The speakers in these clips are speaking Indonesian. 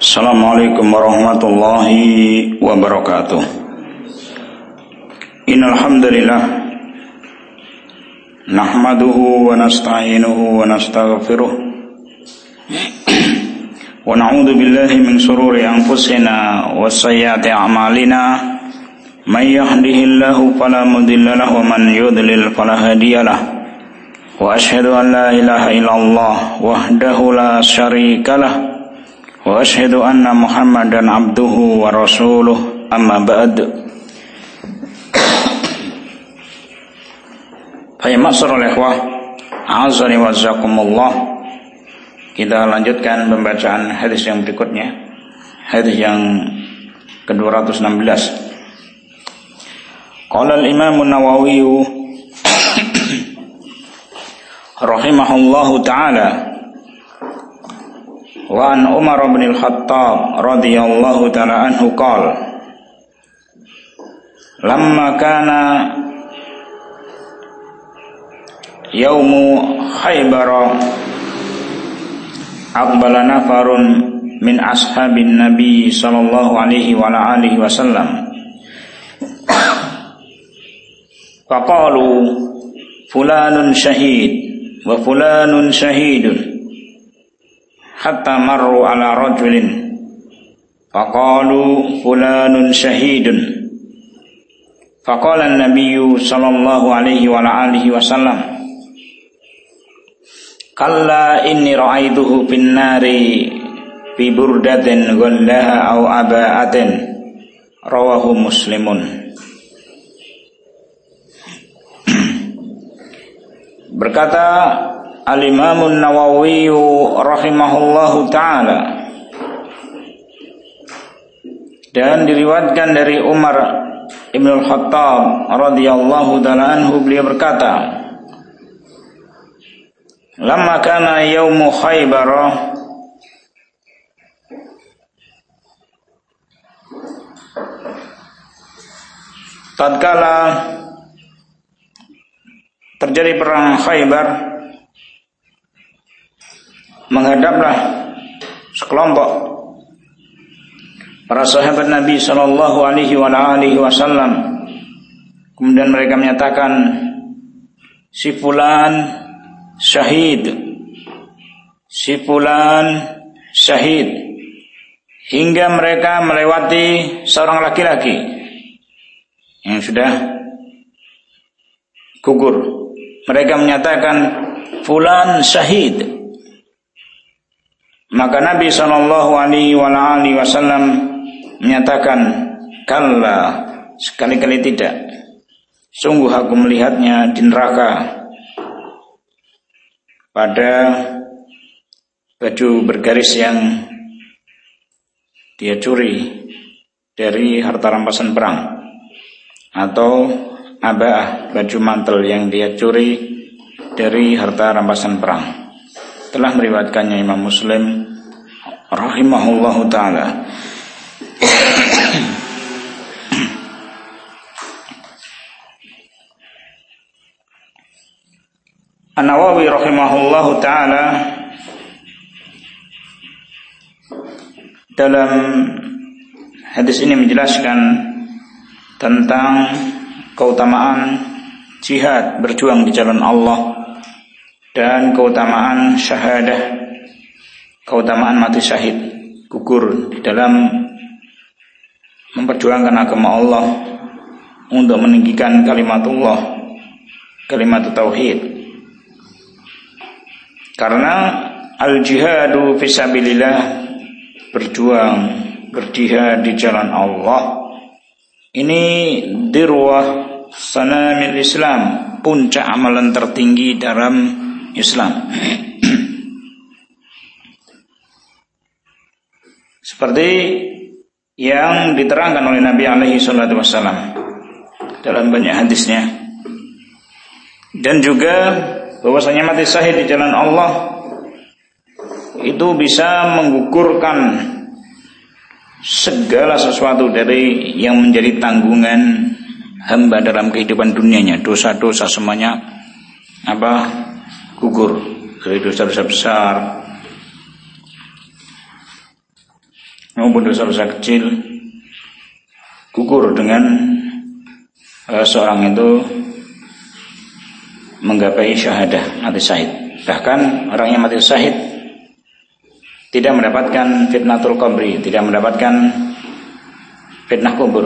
Assalamualaikum warahmatullahi wabarakatuh. Innal hamdalillah nahmaduhu wa nasta'inuhu wa nastaghfiruh wa na'udzu billahi min shururi anfusina wa sayyiati a'malina. May yahdihillahu fala mudilla lahu wa man yudlil fala hadiyalah. Wa asyhadu an la ilaha illallah wahdahu la syarikalah wa asyhadu anna Muhammadan abduhu wa rasuluh, amma ba'd. Fa ma'asyiral ikhwah, a'azzani wa jzakumullah. Kita lanjutkan pembacaan hadis yang berikutnya, hadis yang ke-216. Qala al-Imam an-Nawawi rahimahullahu ta'ala, wa an Umar bin al-Khattab radhiyallahu ta'ala anhu qala lamma kana yaumu Khaybar aqbala nafarun min ashabin nabi sallallahu alaihi wa alihi wasallam faqalu fulanun syahid wa fulanun syahidun hatta marru ala rajulin faqalu fulanun syahidun faqala an-nabiyyu sallallahu alaihi wa alihi wasallam kalla inni ra'aituhu fin nari fi burdatin ghallaha aw aba'atin, rawahu Muslimun. Berkata Al-Imam an-Nawawi rahimahullahu ta'ala, dan diriwayatkan dari Umar Ibn al-Khattab radhiyallahu ta'ala anhu, beliau berkata, lamma kana yaumu Khaybar, tatkala terjadi perang Khaybar, menghadaplah sekelompok para sahabat Nabi sallallahu alaihi wa alihi wasallam. Kemudian mereka menyatakan si fulan syahid, si fulan syahid, hingga mereka melewati seorang laki-laki yang sudah gugur. Mereka menyatakan fulan syahid. Maka Nabi sallallahu alaihi wasallam menyatakan, kalla, sekali-kali tidak. Sungguh aku melihatnya di neraka pada baju bergaris yang dia curi dari harta rampasan perang, atau aba'ah, baju mantel yang dia curi dari harta rampasan perang. Telah meriwayatkannya Imam Muslim rahimahullahu ta'ala. An-Nawawi rahimahullahu ta'ala dalam hadis ini menjelaskan tentang keutamaan jihad, berjuang di jalan Allah, dan keutamaan syahadah, keutamaan mati syahid, gugur di dalam memperjuangkan agama Allah untuk meninggikan kalimatullah, kalimat tauhid. Karena al-jihadu fisabilillah, berjuang, berjihad di jalan Allah, ini dirwah sanamil Islam, puncak amalan tertinggi dalam Islam. Seperti yang diterangkan oleh Nabi alaihi salatu wassalam dalam banyak hadisnya, dan juga bahwasanya mati syahid di jalan Allah itu bisa menggugurkan segala sesuatu dari yang menjadi tanggungan hamba dalam kehidupan dunianya. Dosa-dosa semuanya gugur, dari dosa-dosa besar maupun dosa-dosa kecil gugur dengan seorang itu menggapai syahadah, mati syahid. Bahkan orang yang mati syahid tidak mendapatkan fitnatul qabri, tidak mendapatkan fitnah kubur.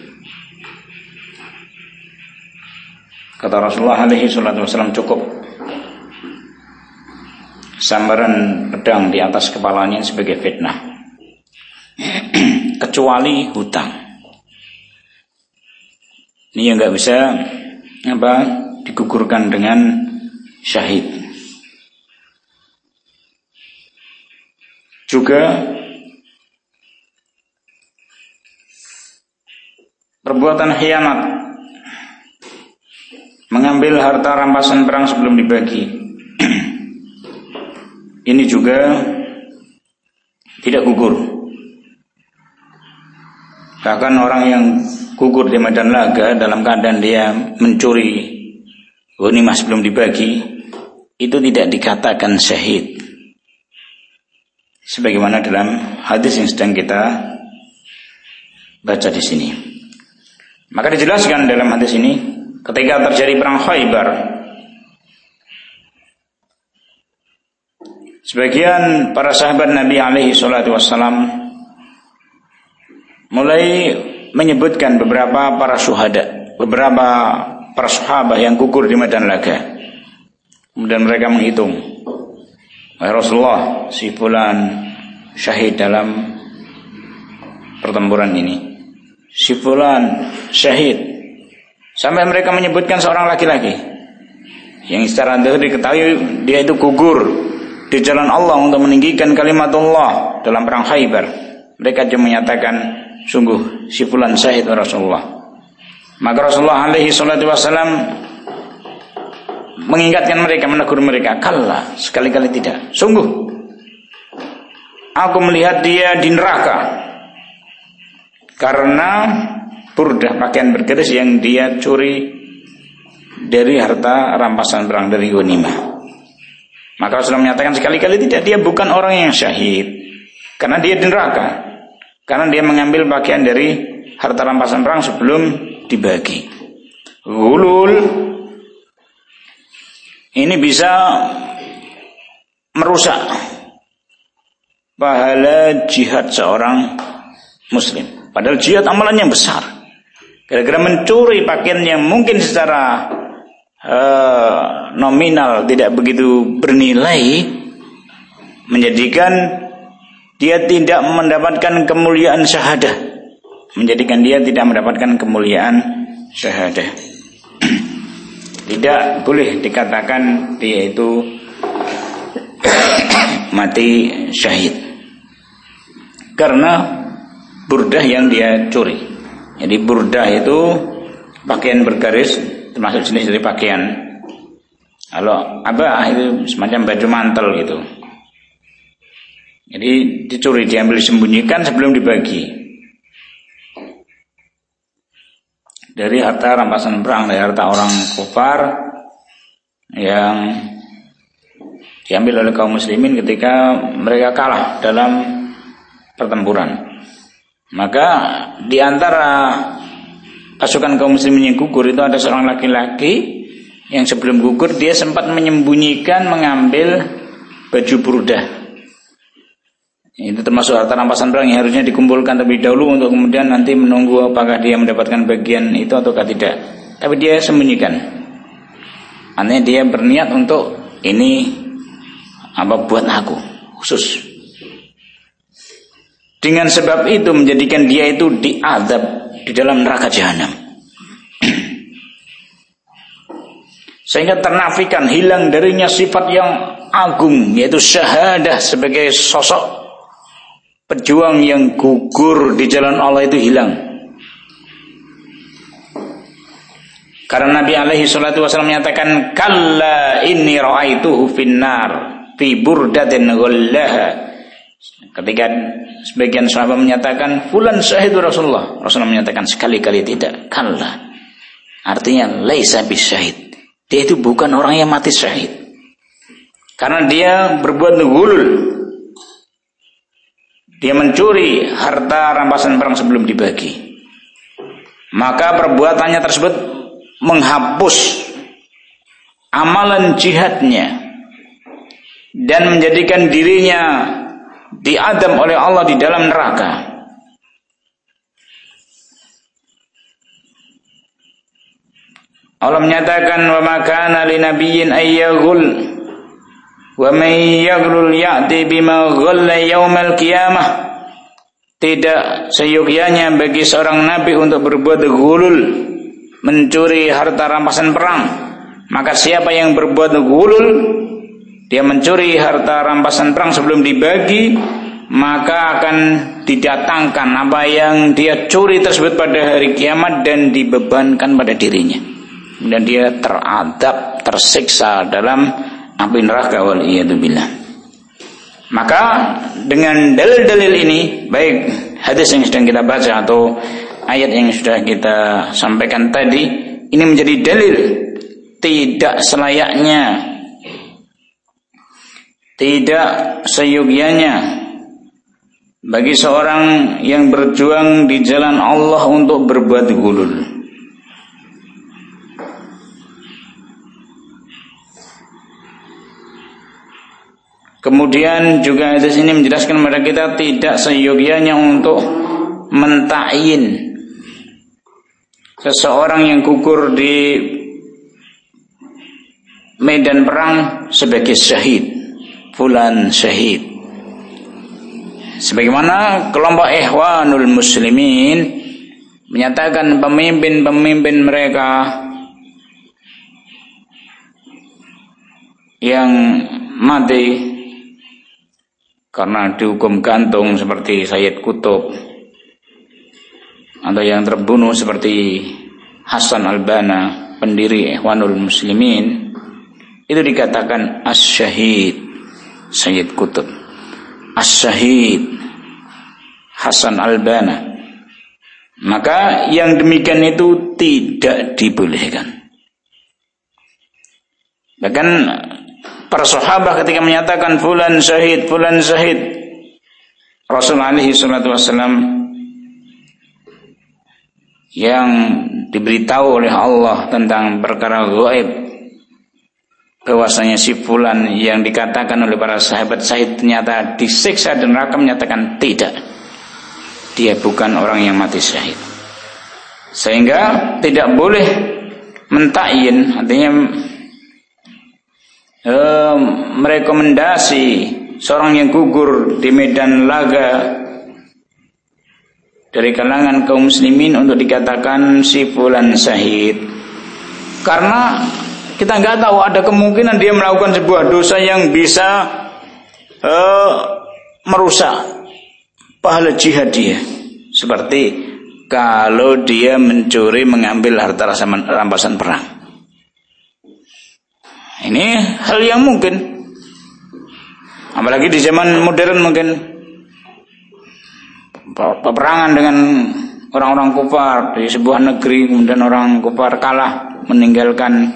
Kata Rasulullah alaihi salatu wasallam, cukup sambaran pedang di atas kepalanya sebagai fitnah, kecuali hutang. Ini yang nggak bisa digugurkan dengan syahid. Juga perbuatan khianat, mengambil harta rampasan perang sebelum dibagi. Ini juga tidak gugur. Bahkan orang yang gugur di medan laga dalam keadaan dia mencuri ghanimah sebelum dibagi, itu tidak dikatakan syahid. Sebagaimana dalam hadis yang sedang kita baca di sini. Maka dijelaskan dalam hadis ini, ketika terjadi perang Khaybar, sebagian para sahabat Nabi alaihi salatu wassalam mulai menyebutkan beberapa para syuhada, beberapa para sahabat yang gugur di medan laga. Kemudian mereka menghitung, Rasulullah, si fulan syahid dalam pertempuran ini, si fulan syahid, sampai mereka menyebutkan seorang laki-laki yang secara diketahui dia itu gugur di jalan Allah untuk meninggikan kalimatullah dalam perang Khaybar. Mereka cuma menyatakan, sungguh si fulan syahid Rasulullah. Maka Rasulullah alaihi salatu wasallam mengingatkan mereka, menegur mereka, kalla, sekali-kali tidak. Sungguh aku melihat dia di neraka karena burdah, pakaian bergaris yang dia curi dari harta rampasan perang, dari ghanimah. Maka Rasulullah menyatakan sekali-kali tidak, dia bukan orang yang syahid karena dia di neraka, karena dia mengambil bagian dari harta rampasan perang sebelum dibagi. Ghulul ini bisa merusak pahala jihad seorang muslim. Padahal jihad amalannya besar. Gara-gara mencuri pakaian yang mungkin secara nominal tidak begitu bernilai, menjadikan dia tidak mendapatkan kemuliaan syahadah, menjadikan dia tidak mendapatkan kemuliaan syahadah. Tidak boleh dikatakan dia itu mati syahid karena burdah yang dia curi. Jadi burdah itu pakaian bergaris, termasuk jenis dari pakaian. Kalau abah itu semacam baju mantel gitu. Jadi dicuri, diambil, disembunyikan sebelum dibagi. Dari harta rampasan perang, dari harta orang kufar yang diambil oleh kaum muslimin ketika mereka kalah dalam pertempuran. Maka di antara pasukan kaum muslimin yang gugur itu ada seorang laki-laki yang sebelum gugur dia sempat menyembunyikan mengambil baju burdah. Itu termasuk harta rampasan perang yang harusnya dikumpulkan terlebih dahulu untuk kemudian nanti menunggu apakah dia mendapatkan bagian itu ataukah tidak. Tapi dia sembunyikan. Artinya dia berniat untuk ini buat aku khusus. Dengan sebab itu menjadikan dia itu diazab di dalam neraka jahanam. Sehingga ternafikan, hilang darinya sifat yang agung, yaitu syahadah sebagai sosok pejuang yang gugur di jalan Allah itu hilang. Karena Nabi alaihi salatu wasallam menyatakan, kalla inni ra'aituhu finnar fi burdatin ghallaha. Ketika sebagian sahabat menyatakan fulan syahid Rasulullah, Rasulullah menyatakan sekali-kali tidak. Kalla, artinya laisa bisyahid, dia itu bukan orang yang mati syahid karena dia berbuat ghulul, dia mencuri harta rampasan perang sebelum dibagi, maka perbuatannya tersebut menghapus amalan jihadnya dan menjadikan dirinya diadab oleh Allah di dalam neraka. Allah menyatakan, wa ma kana linabiyyin ayyaghul wa may yaghlul ya'ti bima ghalla yaumal qiyamah. Tidak seyogyanya bagi seorang nabi untuk berbuat ghulul, mencuri harta rampasan perang. Maka siapa yang berbuat ghulul, dia mencuri harta rampasan perang sebelum dibagi, maka akan didatangkan apa yang dia curi tersebut pada hari kiamat dan dibebankan pada dirinya. Dan dia teradab, tersiksa dalam api neraka, waliyadzubillah. Maka dengan dalil-dalil ini, baik hadis yang sedang kita baca atau ayat yang sudah kita sampaikan tadi, ini menjadi dalil tidak selayaknya, tidak seyogyanya bagi seorang yang berjuang di jalan Allah untuk berbuat ghulul. Kemudian juga hadis ini menjelaskan kepada kita tidak seyogyanya untuk mentakyin seseorang yang gugur di medan perang sebagai syahid, fulan syahid. Sebagaimana kelompok Ikhwanul Muslimin menyatakan pemimpin-pemimpin mereka yang mati karena dihukum gantung seperti Sayyid Qutb, atau yang terbunuh seperti Hasan al-Banna, pendiri Ikhwanul Muslimin, itu dikatakan as-syahid Sayyid Qutb, as-syahid Hasan al-Banna. Maka yang demikian itu tidak dibolehkan. Bahkan para sahabat ketika menyatakan fulan syahid, Rasulullah alaihi salatu wassalam yang diberitahu oleh Allah tentang perkara gaib, bahwasanya si fulan yang dikatakan oleh para sahabat syahid ternyata disiksa dan neraka, menyatakan tidak, dia bukan orang yang mati syahid. Sehingga tidak boleh mentakyin, artinya merekomendasi seorang yang gugur di medan laga dari kalangan kaum muslimin untuk dikatakan si fulan syahid, karena kita nggak tahu, ada kemungkinan dia melakukan sebuah dosa yang bisa merusak pahala jihad dia, seperti kalau dia mencuri, mengambil harta rampasan perang. Ini hal yang mungkin, apalagi di zaman modern, mungkin peperangan dengan orang-orang kufar di sebuah negeri, kemudian orang kufar kalah, meninggalkan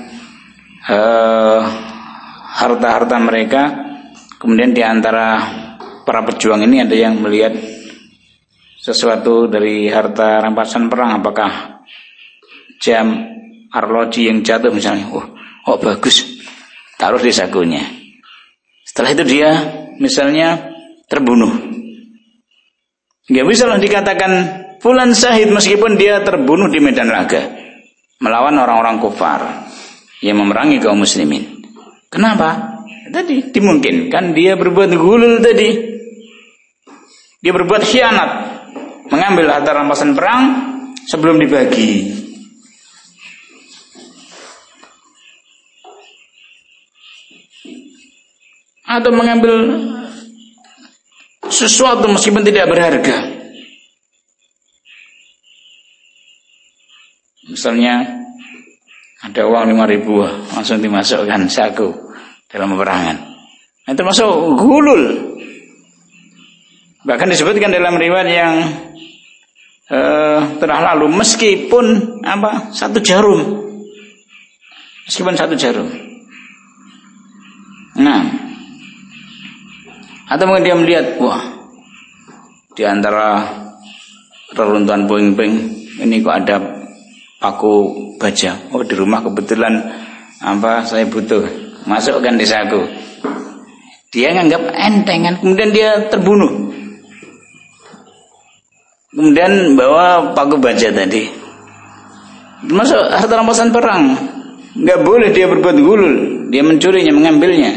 harta-harta mereka. Kemudian di antara para pejuang ini ada yang melihat sesuatu dari harta rampasan perang, apakah jam arloji yang jatuh misalnya, oh bagus, taruh di sakunya. Setelah itu dia misalnya terbunuh. Gak bisa lah dikatakan fulan syahid meskipun dia terbunuh di medan laga melawan orang-orang kufar yang memerangi kaum muslimin. Kenapa? Tadi dimungkinkan dia berbuat ghulul tadi. Dia berbuat khianat, mengambil harta rampasan perang sebelum dibagi. Atau mengambil sesuatu meskipun tidak berharga. Misalnya ada uang 5.000 langsung dimasukkan saku dalam peperangan. Itu masuk ghulul. Bahkan disebutkan dalam riwayat yang telah lalu, meskipun satu jarum. Meskipun satu jarum. Nah, atau mungkin dia melihat, wah, di antara reruntuhan puing-puing ini kok ada paku baja. Oh, di rumah kebetulan saya butuh, masukkan di saku. Dia nganggap enteng kan, kemudian dia terbunuh. Kemudian bawa paku baja tadi, masuk harta rampasan perang. Nggak boleh dia berbuat gulul, dia mencurinya, mengambilnya.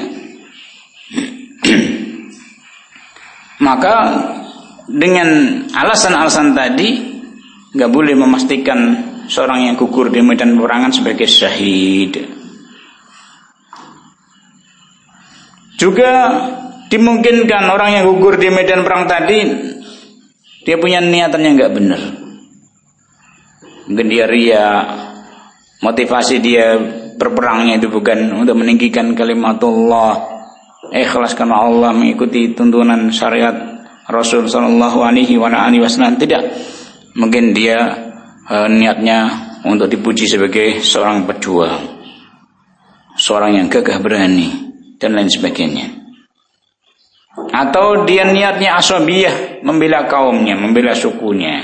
Maka dengan alasan-alasan tadi nggak boleh memastikan seorang yang gugur di medan peperangan sebagai syahid. Juga dimungkinkan orang yang gugur di medan perang tadi dia punya niatan yang nggak benar. Mungkin dia ria, motivasi dia berperangnya itu bukan untuk meninggikan kalimatullah, ikhlas karena Allah, mengikuti tuntunan syariat Rasul sallallahu alaihi wasallam. Tidak, mungkin dia niatnya untuk dipuji sebagai seorang pejuang, seorang yang gagah berani dan lain sebagainya. Atau dia niatnya asabiyah, membela kaumnya, membela sukunya.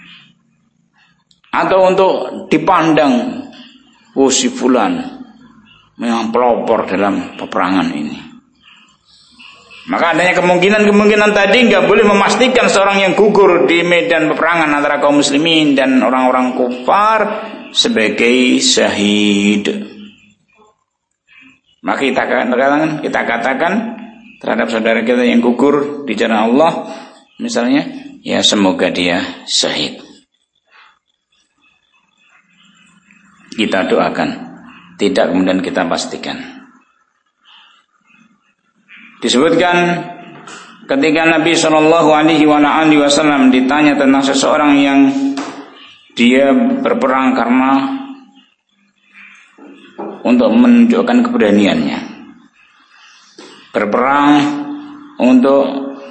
Atau untuk dipandang, si fulan memang pelopor dalam peperangan ini. Maka adanya kemungkinan tadi nggak boleh memastikan seorang yang gugur di medan peperangan antara kaum muslimin dan orang-orang kufar sebagai syahid. Maka kita katakan terhadap saudara kita yang gugur di jalan Allah, misalnya, ya semoga dia syahid. Kita doakan, tidak kemudian kita pastikan. Disebutkan ketika Nabi Shallallahu Alaihi Wasallam ditanya tentang seseorang yang dia berperang karena untuk menunjukkan keberaniannya, berperang untuk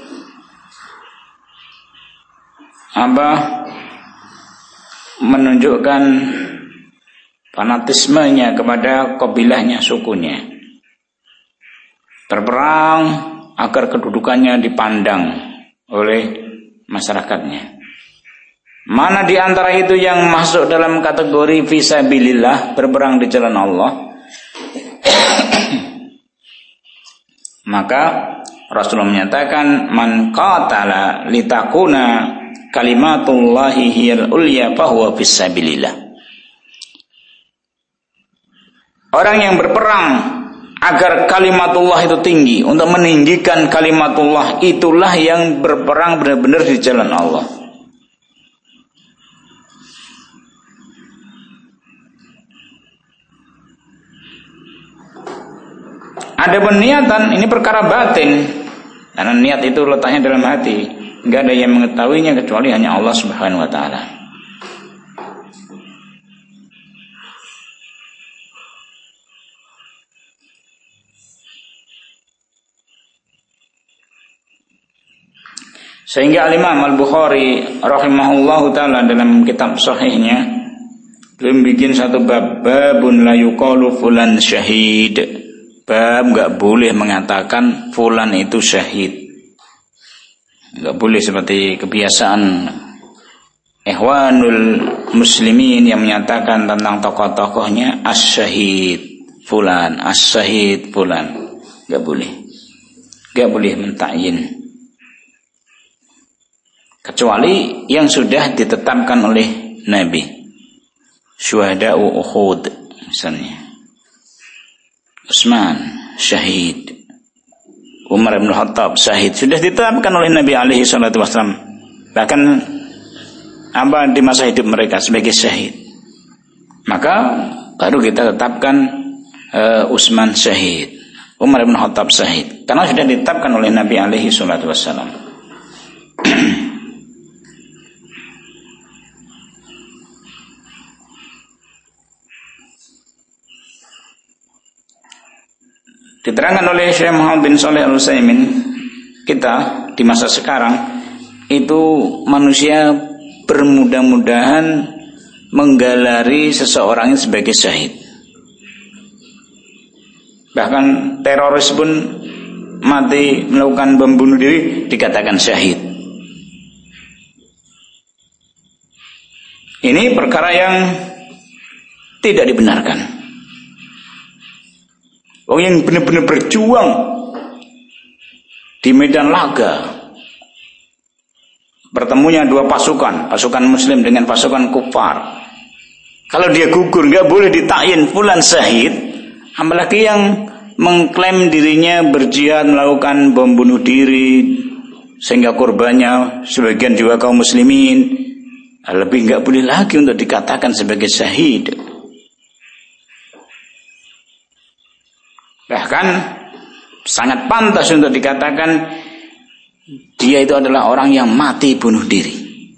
menunjukkan fanatismenya kepada kabilahnya, sukunya, berperang agar kedudukannya dipandang oleh masyarakatnya. Mana di antara itu yang masuk dalam kategori fisabilillah, berperang di jalan Allah? Maka Rasulullah menyatakan, man qatala litakuna kalimatullahi hiyal ulya fahuwa fisabilillah. Orang yang berperang agar kalimatullah itu tinggi, untuk meninggikan kalimatullah, itulah yang berperang benar-benar di jalan Allah. Ada niatan, ini perkara batin, karena niat itu letaknya dalam hati, nggak ada yang mengetahuinya kecuali hanya Allah Subhanahu Wa Taala. Sehingga Al-Imam Al-Bukhari rahimahullahu ta'ala dalam kitab sahihnya beliau bikin satu bab, babun la yuqalu fulan syahid. Bab enggak boleh mengatakan fulan itu syahid. Enggak boleh seperti kebiasaan ikhwanul muslimin yang menyatakan tentang tokoh-tokohnya as-syahid fulan, as-syahid fulan. Enggak boleh. Enggak boleh mentakyin. Kecuali yang sudah ditetapkan oleh Nabi. Syuhada'u Uhud misalnya. Utsman syahid, Umar bin Khattab syahid, sudah ditetapkan oleh Nabi alaihi salatu wasallam, bahkan di masa hidup mereka sebagai syahid. Maka baru kita tetapkan Utsman syahid, Umar bin Khattab syahid, karena sudah ditetapkan oleh Nabi alaihi salatu wasallam. Diterangkan oleh Syekh Muhammad bin Shalih Al-Utsaimin, kita di masa sekarang itu manusia bermudah-mudahan menggelari seseorang sebagai syahid. Bahkan teroris pun mati melakukan bom bunuh diri dikatakan syahid. Ini perkara yang tidak dibenarkan. Orang yang benar-benar berjuang di medan laga, bertemunya dua pasukan, pasukan muslim dengan pasukan kufar. Kalau dia gugur, nggak boleh ditakyin fulan syahid, apalagi yang mengklaim dirinya berjihad melakukan bom bunuh diri sehingga korbannya sebagian juga kaum muslimin. Lebih nggak boleh lagi untuk dikatakan sebagai syahid. Bahkan sangat pantas untuk dikatakan dia itu adalah orang yang mati bunuh diri.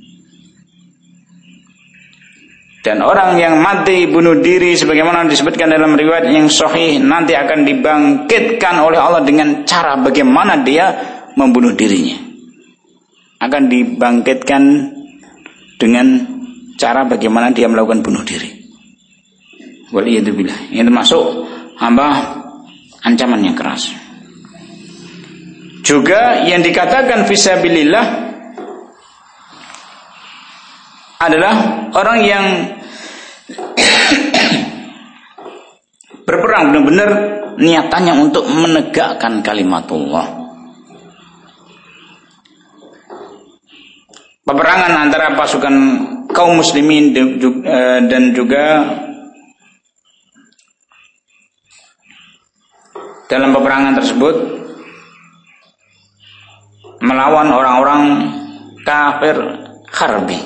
Dan orang yang mati bunuh diri sebagaimana disebutkan dalam riwayat yang sahih nanti akan dibangkitkan oleh Allah dengan cara bagaimana dia membunuh dirinya. Akan dibangkitkan dengan cara bagaimana dia melakukan bunuh diri. Waliyadzubillah. Ini termasuk ancaman yang keras. Juga yang dikatakan fisabilillah adalah orang yang berperang benar-benar niatannya untuk menegakkan kalimatullah. Peperangan antara pasukan kaum muslimin dan juga dalam peperangan tersebut melawan orang-orang kafir harbi.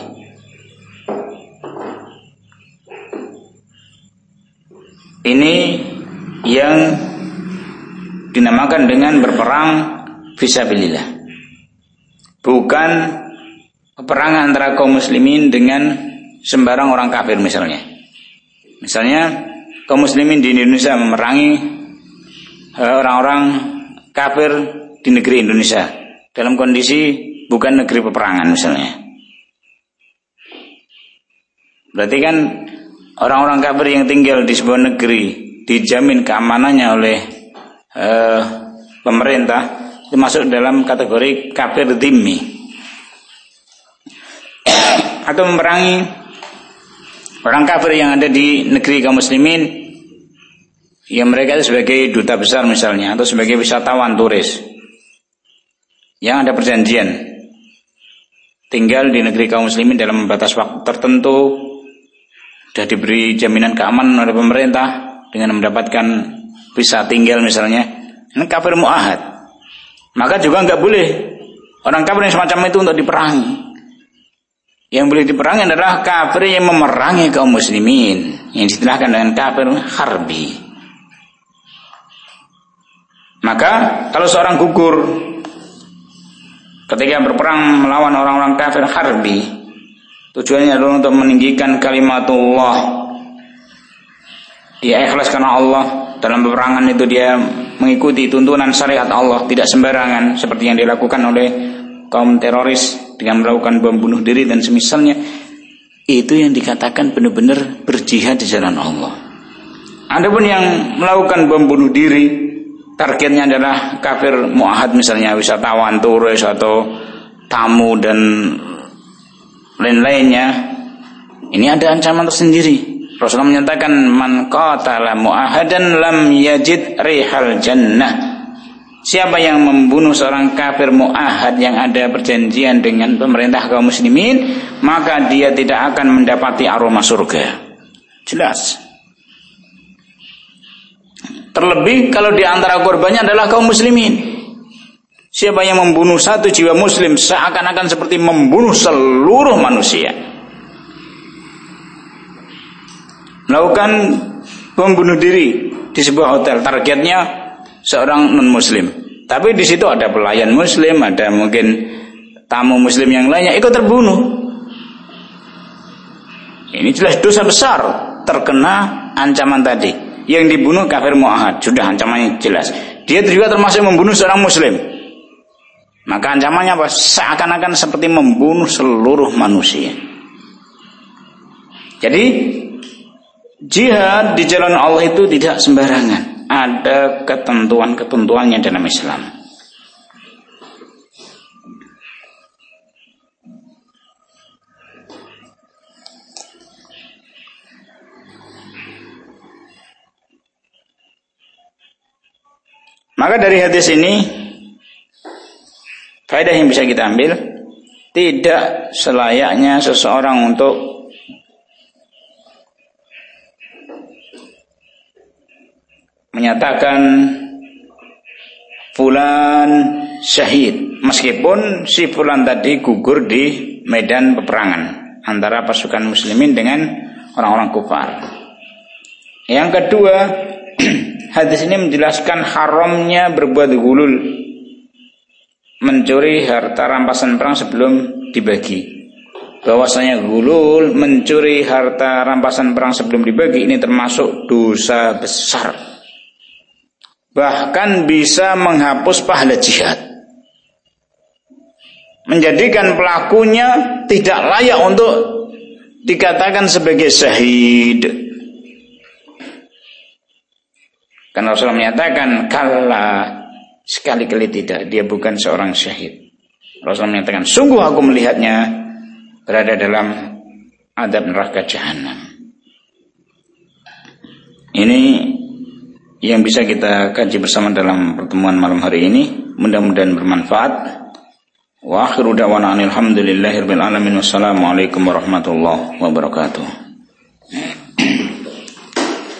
Ini yang dinamakan dengan berperang fisabilillah. Bukan peperangan antara kaum muslimin dengan sembarang orang kafir misalnya. Misalnya kaum muslimin di Indonesia memerangi orang-orang kafir di negeri Indonesia dalam kondisi bukan negeri peperangan misalnya. Berarti kan orang-orang kafir yang tinggal di sebuah negeri dijamin keamanannya oleh pemerintah itu masuk dalam kategori kafir dhimmi. Atau memerangi orang kafir yang ada di negeri kaum muslimin yang mereka itu sebagai duta besar misalnya atau sebagai wisatawan turis yang ada perjanjian tinggal di negeri kaum muslimin dalam batas waktu tertentu, sudah diberi jaminan keamanan oleh pemerintah dengan mendapatkan visa tinggal misalnya. Ini kafir mu'ahad. Maka juga nggak boleh orang kafir yang semacam itu untuk diperangi. Yang boleh diperangi adalah kafir yang memerangi kaum muslimin, yang diistilahkan dengan kafir harbi. Maka kalau seorang gugur ketika berperang melawan orang-orang kafir harbi, tujuannya adalah untuk meninggikan kalimatullah. Dia ikhlas karena Allah. Dalam peperangan itu dia mengikuti tuntunan syariat Allah, tidak sembarangan seperti yang dilakukan oleh kaum teroris dengan melakukan bom bunuh diri dan semisalnya. Itu yang dikatakan benar-benar berjihad di jalan Allah. Adapun yang melakukan bom bunuh diri, targetnya adalah kafir mu'ahad misalnya, wisatawan, turis atau tamu dan lain-lainnya. Ini ada ancaman tersendiri. Rasulullah menyatakan man qatala mu'ahadan lam yajid rihal jannah. Siapa yang membunuh seorang kafir mu'ahad yang ada perjanjian dengan pemerintah kaum muslimin, maka dia tidak akan mendapati aroma surga. Jelas. Terlebih kalau di antara korbannya adalah kaum muslimin. Siapa yang membunuh satu jiwa muslim seakan-akan seperti membunuh seluruh manusia. Melakukan bom bunuh diri di sebuah hotel, targetnya seorang non-muslim. Tapi di situ ada pelayan muslim, ada mungkin tamu muslim yang lainnya ikut terbunuh. Ini jelas dosa besar, terkena ancaman tadi. Yang dibunuh kafir mu'ahad, sudah ancamannya jelas. Dia juga termasuk membunuh seorang muslim. Maka ancamannya apa? Seakan-akan seperti membunuh seluruh manusia. Jadi jihad di jalan Allah itu tidak sembarangan. Ada ketentuan-ketentuannya dalam Islam. Maka dari hadis ini faedah yang bisa kita ambil, tidak selayaknya seseorang untuk menyatakan fulan syahid meskipun si fulan tadi gugur di medan peperangan antara pasukan muslimin dengan orang-orang kufar. Yang kedua, hadis ini menjelaskan haramnya berbuat gulul, mencuri harta rampasan perang sebelum dibagi. Bahwasanya gulul, mencuri harta rampasan perang sebelum dibagi, ini termasuk dosa besar. Bahkan bisa menghapus pahala jihad, menjadikan pelakunya tidak layak untuk dikatakan sebagai syahid. Karena Rasulullah menyatakan, kalla, sekali-kali tidak, dia bukan seorang syahid. Rasulullah menyatakan, sungguh aku melihatnya berada dalam adab neraka jahanam. Ini yang bisa kita kaji bersama dalam pertemuan malam hari ini. Mudah-mudahan bermanfaat. Wa akhiru da'wana alhamdulillahirabbil alamin. Wassalamualaikum warahmatullahi wabarakatuh.